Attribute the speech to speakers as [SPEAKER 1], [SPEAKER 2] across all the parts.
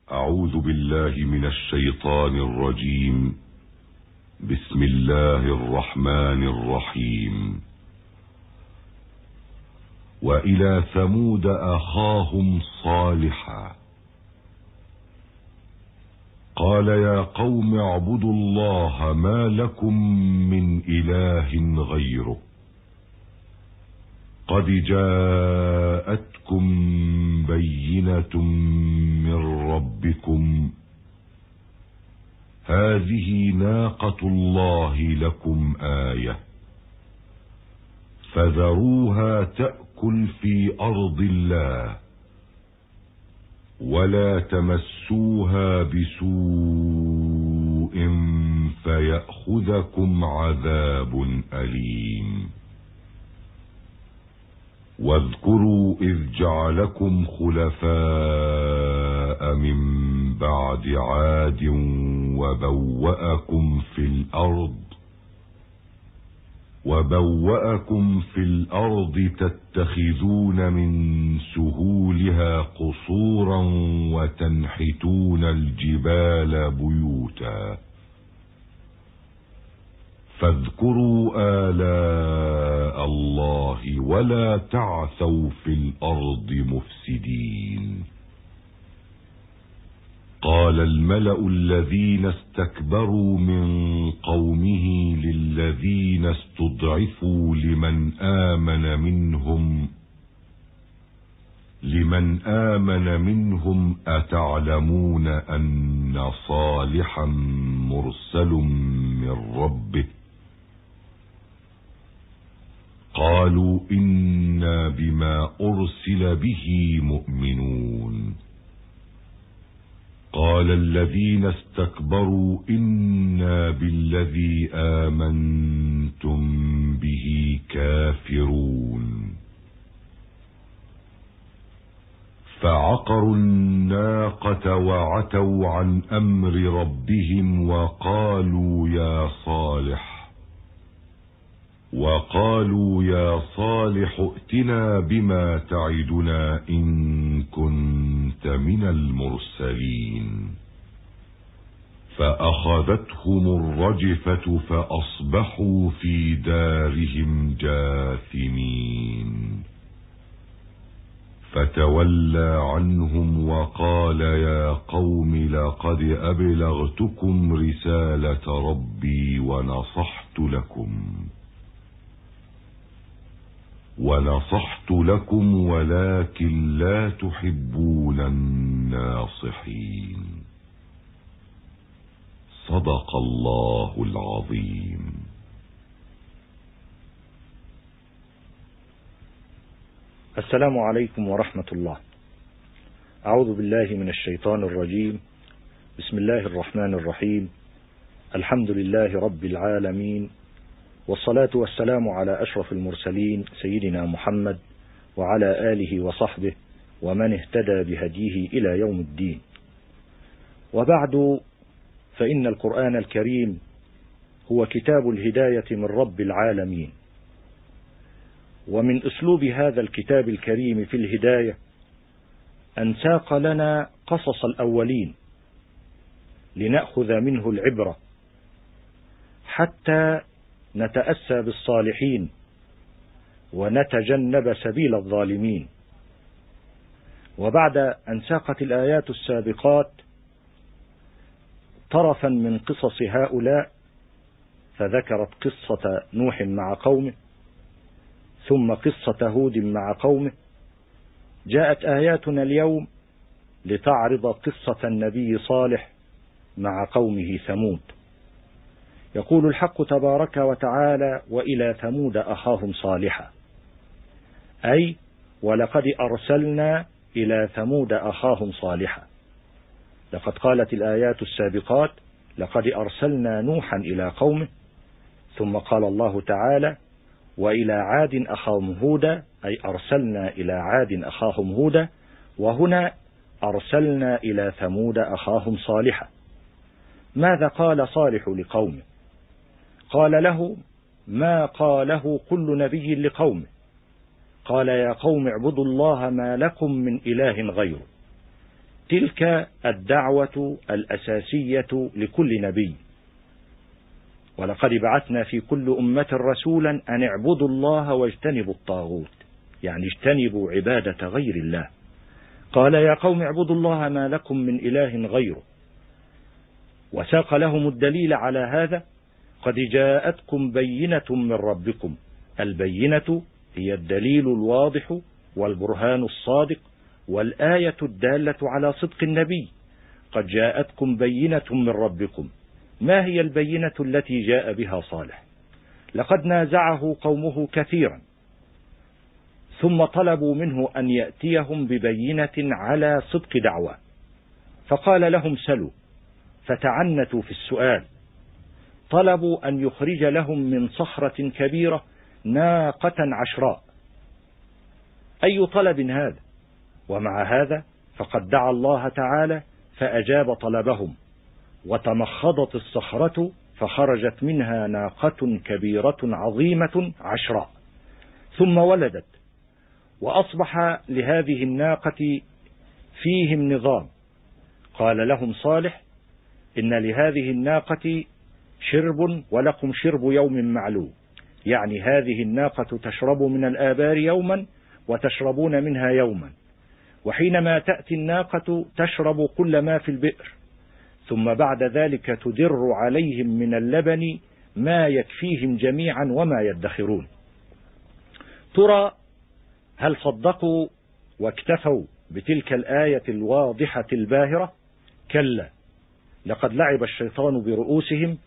[SPEAKER 1] أعوذ بالله من الشيطان الرجيم. بسم الله الرحمن الرحيم. وإلى ثمود أخاهم صالحا قال يا قوم اعبدوا الله ما لكم من إله غيره قد جاءتكم بينة من ربكم هذه ناقة الله لكم آية فذروها تأكل في أرض الله ولا تمسوها بسوء فيأخذكم عذاب أليم. واذكروا إذ جعلكم خلفاء من بعد عاد وبوأكم في الأرض تتخذون من سهولها قصورا وتنحتون الجبال بيوتا فاذكروا آلاء الله ولا تعثوا في الأرض مفسدين. قال الملأ الذين استكبروا من قومه للذين استضعفوا لمن آمن منهم أتعلمون أن صالحا مرسل من ربه قالوا إنا بما أرسل به مؤمنون. قال الذين استكبروا إنا بالذي آمنتم به كافرون. فعقروا الناقة وعتوا عن أمر ربهم وقالوا يا صالح ائتنا بما تعدنا إن كنت من المرسلين. فأخذتهم الرجفة فأصبحوا في دارهم جاثمين. فتولى عنهم وقال يا قوم لقد أبلغتكم رسالة ربي ونصحت لكم ولكن لا تحبون الناصحين. صدق الله العظيم.
[SPEAKER 2] السلام عليكم ورحمة الله. أعوذ بالله من الشيطان الرجيم. بسم الله الرحمن الرحيم. الحمد لله رب العالمين، والصلاة والسلام على أشرف المرسلين سيدنا محمد وعلى آله وصحبه ومن اهتدى بهديه إلى يوم الدين. وبعد، فإن القرآن الكريم هو كتاب الهداية من رب العالمين، ومن أسلوب هذا الكتاب الكريم في الهداية أن ساق لنا قصص الأولين لنأخذ منه العبرة حتى نتأسى بالصالحين ونتجنب سبيل الظالمين. وبعد أن ساقت الآيات السابقات طرفا من قصص هؤلاء، فذكرت قصة نوح مع قومه، ثم قصة هود مع قومه، جاءت آياتنا اليوم لتعرض قصة النبي صالح مع قومه ثمود. يقول الحق تبارك وتعالى: وإلى ثمود أخاهم صالحا، أي ولقد أرسلنا إلى ثمود أخاهم صالحا. لقد قالت الآيات السابقات: لقد أرسلنا نوحا إلى قومه، ثم قال الله تعالى: وإلى عاد أخاهم هودا، أي أرسلنا إلى عاد أخاهم هودا، وهنا أرسلنا إلى ثمود أخاهم صالحا. ماذا قال صالح لقومه؟ قال له ما قاله كل نبي لقومه، قال: يا قوم اعبدوا الله ما لكم من إله غيره تلك الدعوة الأساسية لكل نبي. ولقد بعثنا في كل أمة رسولا أن اعبدوا الله واجتنبوا الطاغوت، يعني اجتنبوا عبادة غير الله. قال يا قوم اعبدوا الله ما لكم من إله غيره. وساق لهم الدليل على هذا: قد جاءتكم بينة من ربكم. البينة هي الدليل الواضح والبرهان الصادق والآية الدالة على صدق النبي. قد جاءتكم بينة من ربكم. ما هي البينة التي جاء بها صالح؟ لقد نازعه قومه كثيرا، ثم طلبوا منه أن يأتيهم ببينة على صدق دعوة، فقال لهم سلوا، فتعنتوا في السؤال. طلبوا أن يخرج لهم من صخرة كبيرة ناقة عشراء. أي طلب هذا؟ ومع هذا فقد دعا الله تعالى فأجاب طلبهم، وتمخضت الصخرة فخرجت منها ناقة كبيرة عظيمة عشراء، ثم ولدت، وأصبح لهذه الناقة فيهم نظام. قال لهم صالح: إن لهذه الناقة شرب ولكم شرب يوم معلوم، يعني هذه الناقة تشرب من الآبار يوما وتشربون منها يوما، وحينما تأتي الناقة تشرب كل ما في البئر، ثم بعد ذلك تدر عليهم من اللبن ما يكفيهم جميعا وما يدخرون. ترى هل صدقوا واكتفوا بتلك الآية الواضحة الباهرة؟ كلا، لقد لعب الشيطان برؤوسهم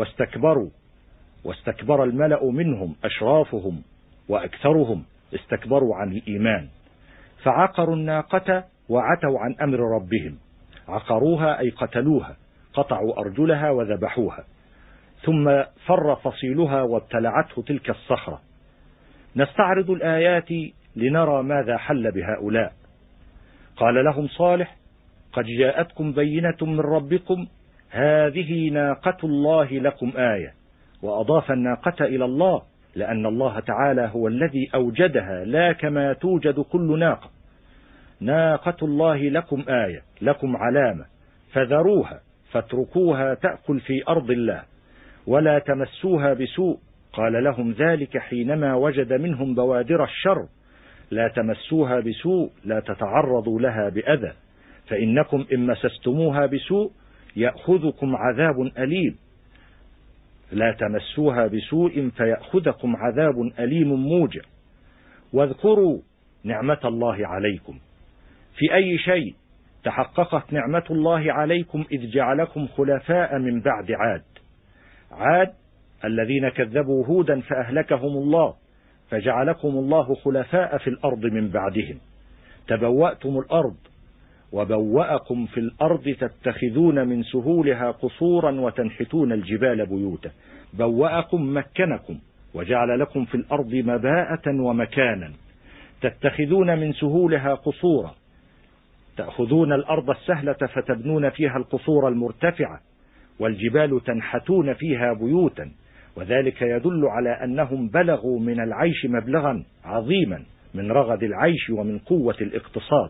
[SPEAKER 2] واستكبر الملأ منهم أشرافهم وأكثرهم استكبروا عن الإيمان، فعقروا الناقة وعتوا عن أمر ربهم. عقروها أي قتلوها، قطعوا أرجلها وذبحوها، ثم فر فصيلها وابتلعته تلك الصخرة. نستعرض الآيات لنرى ماذا حل بهؤلاء. قال لهم صالح: قد جاءتكم بينة من ربكم، هذه ناقة الله لكم آية. وأضاف الناقة إلى الله، لأن الله تعالى هو الذي أوجدها، لا كما توجد كل ناقة. ناقة الله لكم آية، لكم علامة، فذروها فاتركوها تأكل في أرض الله ولا تمسوها بسوء. قال لهم ذلك حينما وجد منهم بوادر الشر: لا تمسوها بسوء، لا تتعرضوا لها بأذى، فإنكم إن مسستموها بسوء يأخذكم عذاب أليم. لا تمسوها بسوء فيأخذكم عذاب أليم موجع. واذكروا نعمة الله عليكم. في أي شيء تحققت نعمة الله عليكم؟ إذ جعلكم خلفاء من بعد عاد الذين كذبوا هودا فأهلكهم الله، فجعلكم الله خلفاء في الأرض من بعدهم. تبوأتم الأرض وبوأكم في الأرض تتخذون من سهولها قصورا وتنحتون الجبال بيوتا. بوأكم مكنكم وجعل لكم في الأرض مباءة ومكانا. تتخذون من سهولها قصورا، تأخذون الأرض السهلة فتبنون فيها القصور المرتفعة، والجبال تنحتون فيها بيوتا. وذلك يدل على أنهم بلغوا من العيش مبلغا عظيما من رغد العيش ومن قوة الاقتصاد.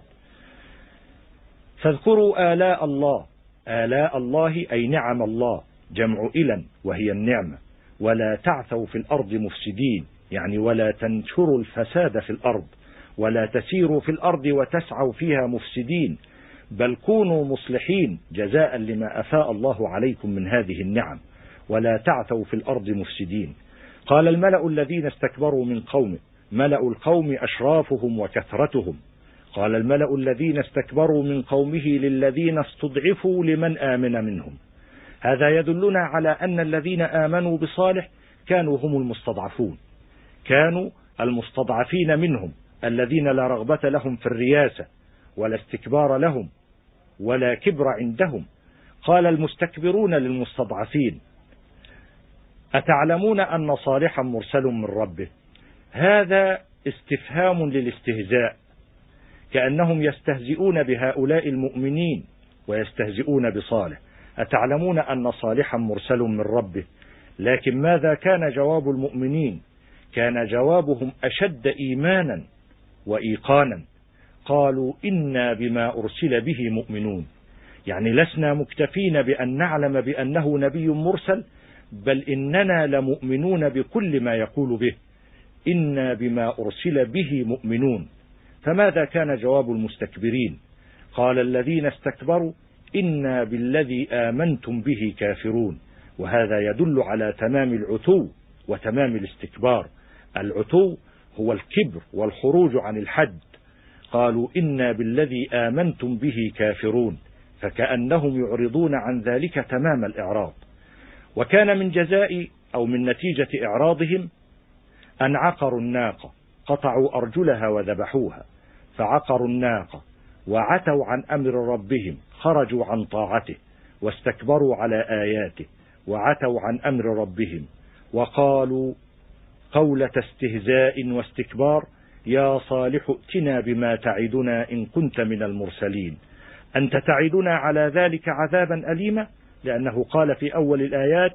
[SPEAKER 2] فاذكروا آلاء الله. آلاء الله أي نعم الله، جمع إلى وهي النعمة. ولا تعثوا في الأرض مفسدين، يعني ولا تنشروا الفساد في الأرض، ولا تسيروا في الأرض وتسعوا فيها مفسدين، بل كونوا مصلحين جزاء لما أفاء الله عليكم من هذه النعم. ولا تعثوا في الأرض مفسدين. قال الملأ الذين استكبروا من قومه، ملأ القوم أشرافهم وكثرتهم. قال الملأ الذين استكبروا من قومه للذين استضعفوا لمن آمن منهم. هذا يدلنا على أن الذين آمنوا بصالح كانوا هم المستضعفون، كانوا المستضعفين منهم، الذين لا رغبة لهم في الرياسة ولا استكبار لهم ولا كبر عندهم. قال المستكبرون للمستضعفين: أتعلمون أن صالحا مرسل من ربه؟ هذا استفهام للاستهزاء، كأنهم يستهزئون بهؤلاء المؤمنين ويستهزئون بصالح. أتعلمون أن صالحا مرسل من ربه؟ لكن ماذا كان جواب المؤمنين؟ كان جوابهم أشد إيمانا وإيقانا. قالوا إنا بما أرسل به مؤمنون، يعني لسنا مكتفين بأن نعلم بأنه نبي مرسل، بل إننا لمؤمنون بكل ما يقول به، إنا بما أرسل به مؤمنون. فماذا كان جواب المستكبرين؟ قال الذين استكبروا إنا بالذي آمنتم به كافرون. وهذا يدل على تمام العتو وتمام الاستكبار. العتو هو الكبر والخروج عن الحد. قالوا إنا بالذي آمنتم به كافرون، فكأنهم يعرضون عن ذلك تمام الإعراض. وكان من جزاء أو من نتيجة إعراضهم أن عقروا الناقة، قطعوا أرجلها وذبحوها. فعقروا الناقة وعتوا عن أمر ربهم، خرجوا عن طاعته واستكبروا على آياته وعتوا عن أمر ربهم، وقالوا قولة استهزاء واستكبار: يا صالح ائتنا بما تعدنا إن كنت من المرسلين. أنت تعدنا على ذلك عذابا أليما، لأنه قال في أول الآيات: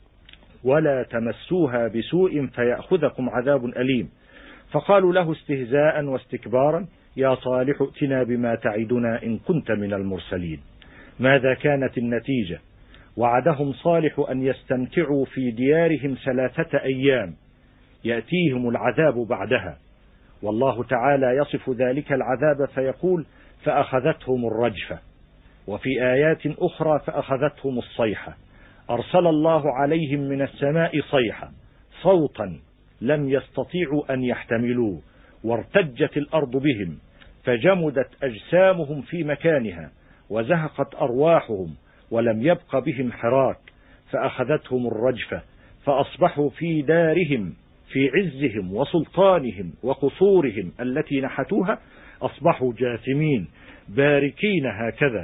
[SPEAKER 2] ولا تمسوها بسوء فيأخذكم عذاب أليم. فقالوا له استهزاء واستكبارا: يا صالح ائتنا بما تعدنا إن كنت من المرسلين. ماذا كانت النتيجة؟ وعدهم صالح أن يستمتعوا في ديارهم 3 أيام، يأتيهم العذاب بعدها. والله تعالى يصف ذلك العذاب فيقول: فأخذتهم الرجفة. وفي آيات أخرى: فأخذتهم الصيحة. أرسل الله عليهم من السماء صيحة، صوتا لم يستطيعوا أن يحتملوه، وارتجت الأرض بهم، فجمدت أجسامهم في مكانها، وزهقت أرواحهم، ولم يبق بهم حراك. فأخذتهم الرجفة، فأصبحوا في دارهم في عزهم وسلطانهم وقصورهم التي نحتوها، أصبحوا جاثمين باركين، هكذا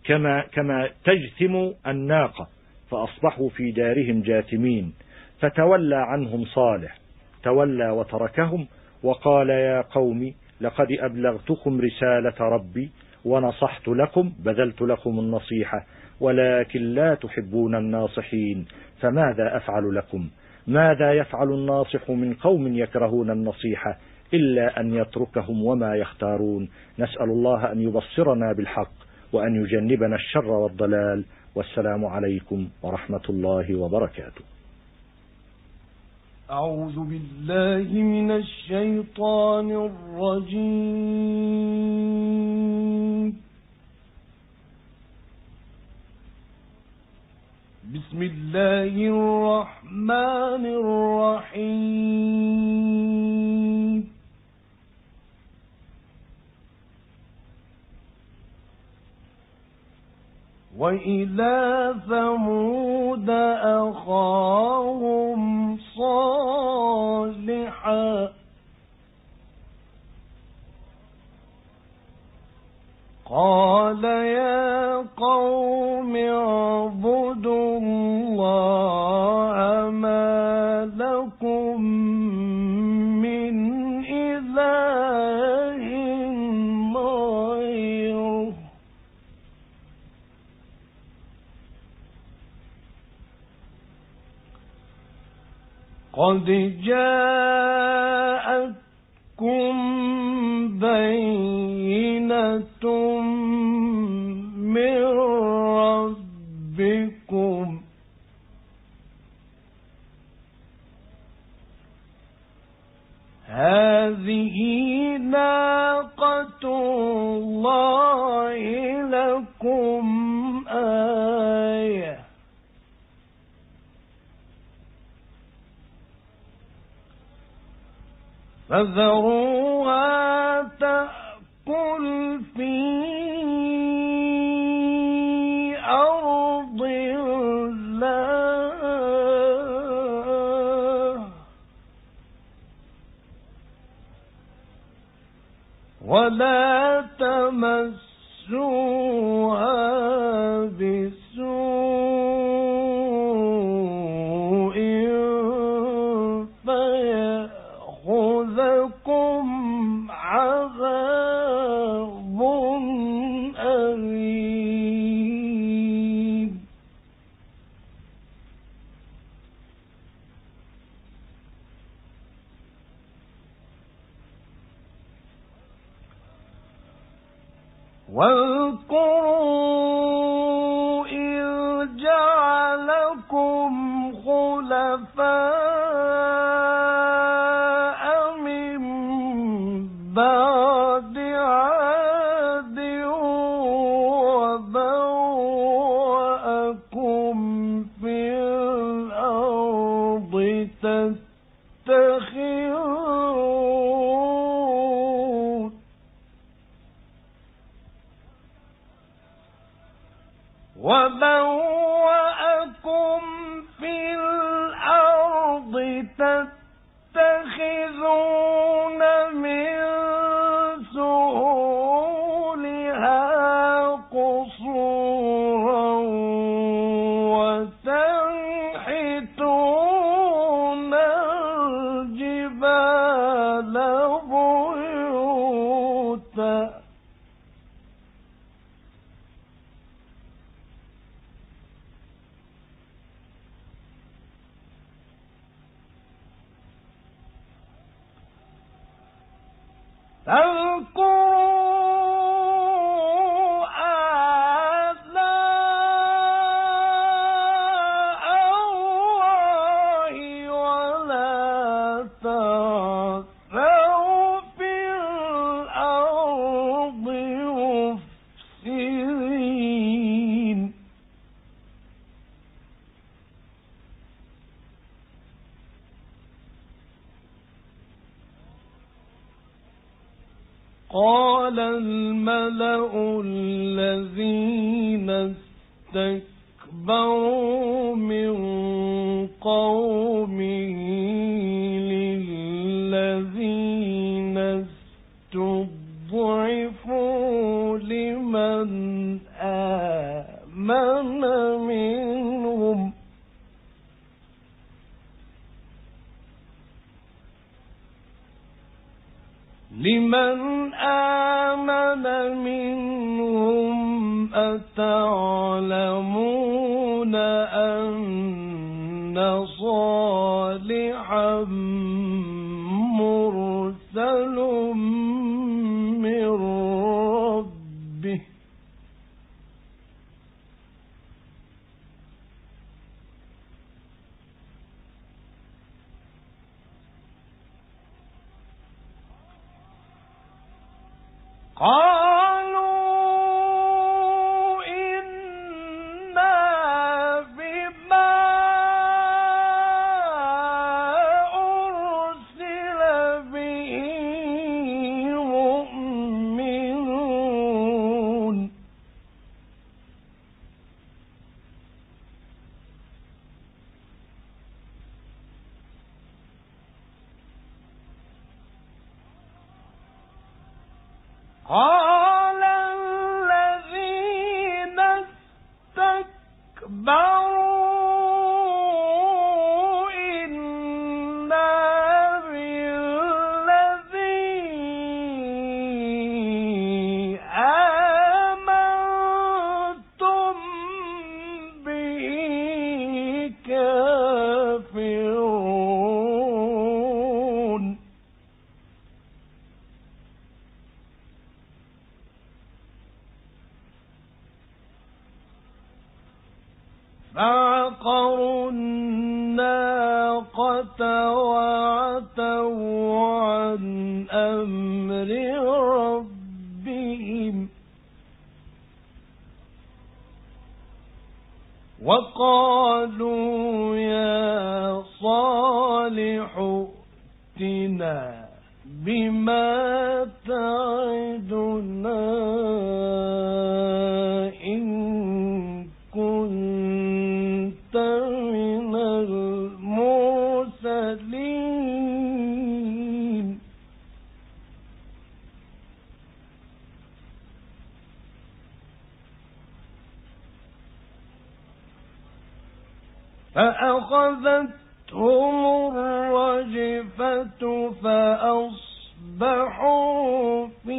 [SPEAKER 2] كما تجثم الناقة، فأصبحوا في دارهم جاثمين. فتولى عنهم صالح، تولى وتركهم، وقال: يا قوم لقد أبلغتكم رسالة ربي ونصحت لكم، بذلت لكم النصيحة، ولكن لا تحبون الناصحين، فماذا أفعل لكم؟ ماذا يفعل الناصح من قوم يكرهون النصيحة إلا أن يتركهم وما يختارون؟ نسأل الله أن يبصرنا بالحق وأن يجنبنا الشر والضلال. والسلام عليكم ورحمة الله وبركاته.
[SPEAKER 3] أعوذ بالله من الشيطان الرجيم. بسم الله الرحمن الرحيم. وإلى ثمود أخاهم صالحا قال: يا قوم اعبدوا الله ما لكم من إله غيره قد جاءتكم بينة من ربكم هذه ناقة الله لكم آية فذروها تأكل في أرض الله ولا تمسوها بسوء فيأخذكم عذاب أليم. واذكروا إذ جعلكم خلفاء من بعد عاد وبوأكم في الأرض تتخذون من سهولها قصورا وتنحتون الجبال بيوتا فاذكروا آلاء الله ولا تعثوا في الأرض مفسدين قال الملأ الذين استكبروا من قومه للذين استضعفوا لمن آمن منهم أتعلمون أن صالحا مرسل من ربه قالوا إنا بما أرسل به مؤمنون قال الذين استكبروا إنا بالذي آمنتم به كافرون فعقروا الناقة وعتوا عن أمر ربهم وقالوا يا صالح ائتنا بما تعدنا إن كنت من المرسلين فأخذتهم الرجفة فأصبحوا في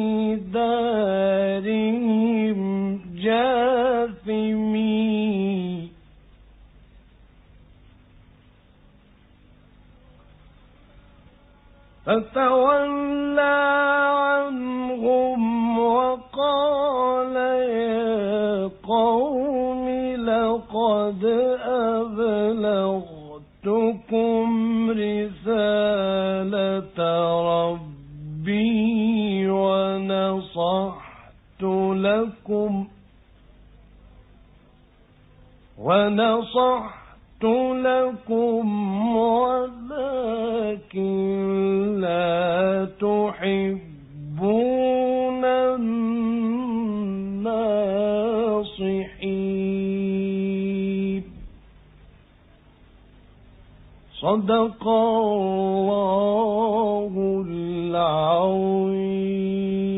[SPEAKER 3] دارهم جاثمين فتولى عنهم وقال قال يا قوم لقد أبلغتكم رسالة ربي ونصحت لكم ولكن لا تحبون الناصحين. صدق الله العظيم.